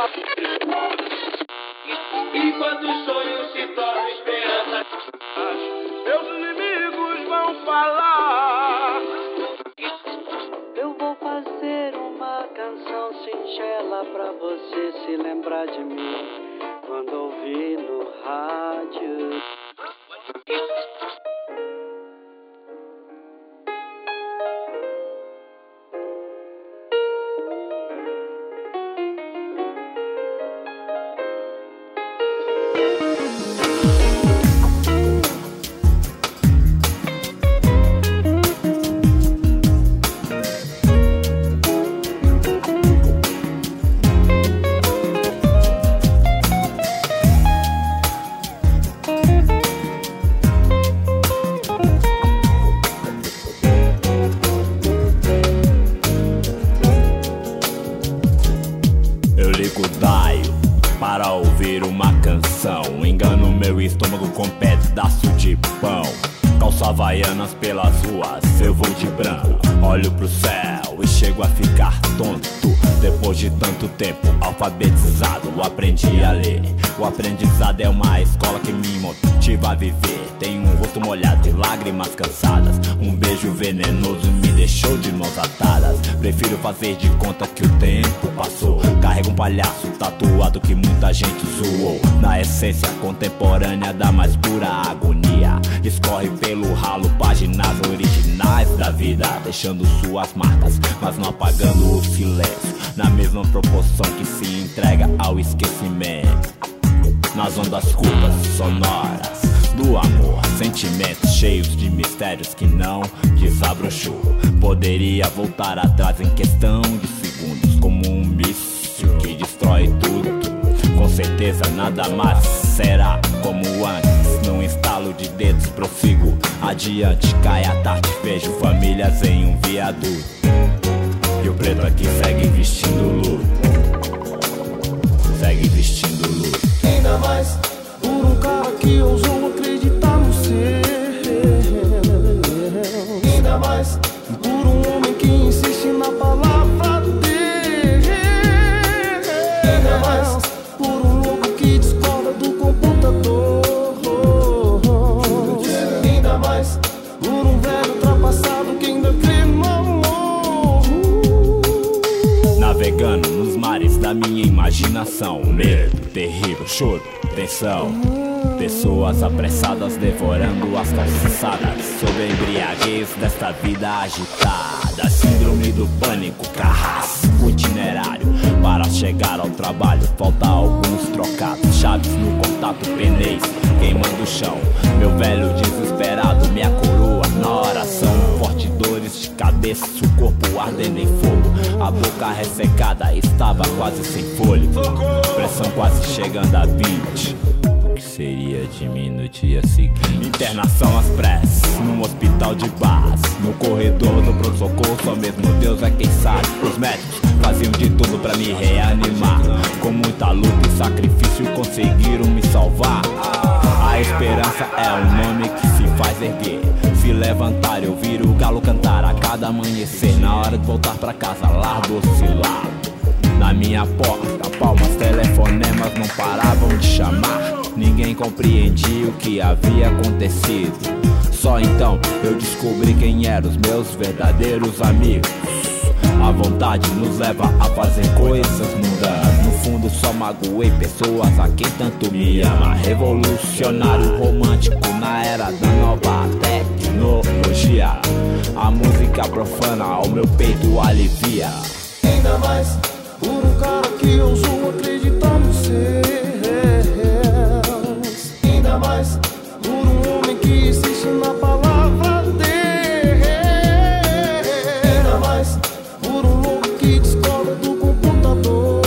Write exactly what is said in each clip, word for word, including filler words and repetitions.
E quantos sonhos se tornam esperança? Meus inimigos vão falar. Eu vou fazer uma canção singela pra você se lembrar de mim quando ouvir no rádio. Para ouvir uma canção, engano meu estômago com pedaço de pão. Calço havaianas pelas ruas, eu vou de branco. Olho pro céu e chego a ficar tonto. Depois de tanto tempo alfabetizado, aprendi a ler. O aprendizado é uma escola que me motiva a viver. Tenho um rosto molhado de lágrimas cansadas. Um beijo venenoso me deixou de mãos atadas. Prefiro fazer de conta que o tempo passou. Carrego um palhaço tatuado que muita gente zoou. Na essência contemporânea da mais pura agonia, escorre pelo ralo páginas originais da vida, deixando suas marcas, mas não apagando o silêncio, na mesma proporção que se entrega ao esquecimento. Nas ondas curvas sonoras do amor, sentimentos cheios de mistérios que não desabrochou. Poderia voltar atrás em questão de segundos, como um míssil que destrói tudo. Com certeza nada mais será como antes. Num estalo de dedos prossigo adiante. Cai a tarde, vejo famílias em um viaduto. E o preto aqui segue vestindo luto. Segue vestindo luto. Ainda mais por um cara que ousou acreditar no ser. Ainda mais por um homem que insiste na palavra dele. Ainda mais por um louco que discorda do computador. Ainda mais por um velho ultrapassado que ainda crê no amor. Navegando nos mares da minha imaginação, medo, terrível, choro, tensão. Pessoas apressadas devorando as calçadas, sob a embriaguez desta vida agitada. Síndrome do pânico, carrasco itinerário. Para chegar ao trabalho falta alguns trocados. Chaves no contato, pneus queimando o chão. Meu velho desesperado me acoroa na oração. Forte dores de cabeça, o corpo ardendo em fogo. A boca ressecada estava quase sem fôlego. Pressão quase chegando a vinte. Seria de mim no dia seguinte. Internação às pressas, num hospital de base. No corredor do pronto-socorro, só mesmo Deus é quem sabe. Os médicos faziam de tudo pra me reanimar. Com muita luta e sacrifício conseguiram me salvar. A esperança é um nome que se faz erguer, se levantar e ouvir o galo cantar a cada amanhecer. Na hora de voltar pra casa, largo oscilar. Na minha porta, palmas, telefonemas não paravam de chamar. Ninguém compreendia o que havia acontecido. Só então eu descobri quem eram os meus verdadeiros amigos. A vontade nos leva a fazer coisas mundanas. No fundo só magoei pessoas a quem tanto me ama. Revolucionário romântico na era da nova tecnologia. A música profana ao meu peito alivia. Ainda mais por um cara que ousou acreditar no ser. Ainda mais por um homem que insiste na palavra dele. Ainda mais por um louco que discorda do computador.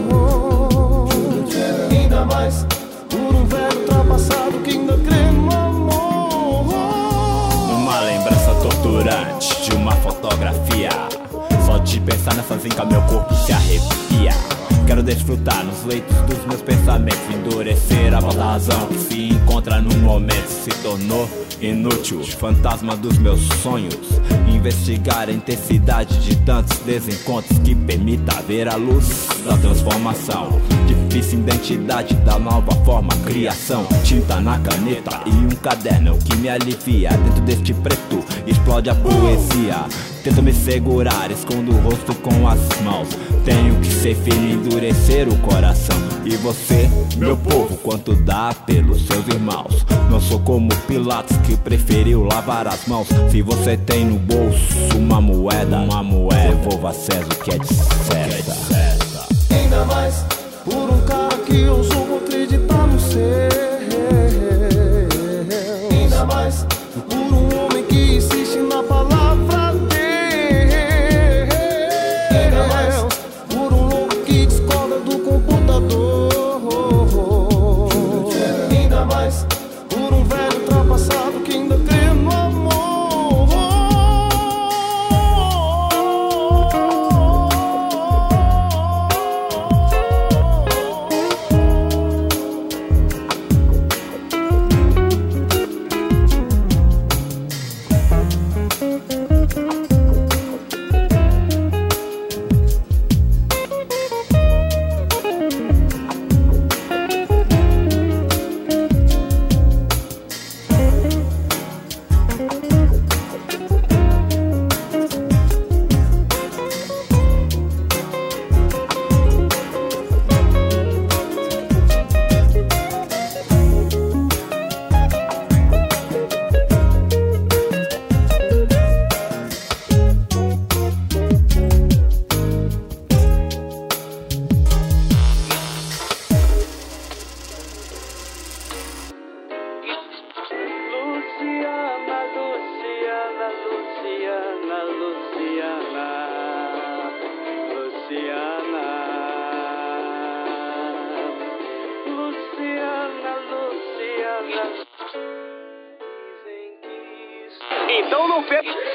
Ainda mais por um velho ultrapassado que ainda crê no amor. Uma lembrança torturante de uma fotografia. Só de pensar nessa zinca meu corpo se arrepia. Quero desfrutar nos leitos dos meus pensamentos, endurecer a falta razão que se encontra no momento. Se tornou inútil, fantasma dos meus sonhos, investigar a intensidade de tantos desencontros que permita ver a luz da transformação. Difícil identidade da nova forma, criação. Tinta na caneta e um caderno que me alivia. Dentro deste preto explode a poesia. Tento me segurar, escondo o rosto com as mãos. Tenho que ser firme e endurecer o coração. E você, meu povo, quanto dá pelos seus irmãos. Não sou como Pilatos que preferiu lavar as mãos. Se você tem no bolso uma moeda, uma moeda, devolva a César o que é de César. Ainda mais por um cara que ousou acreditar no céu. Ainda mais por um homem que insiste na palavra dele. Ainda mais por um louco que discorda do computador. Ainda mais por um velho ultrapassado que ainda crê no amor. Então não perca.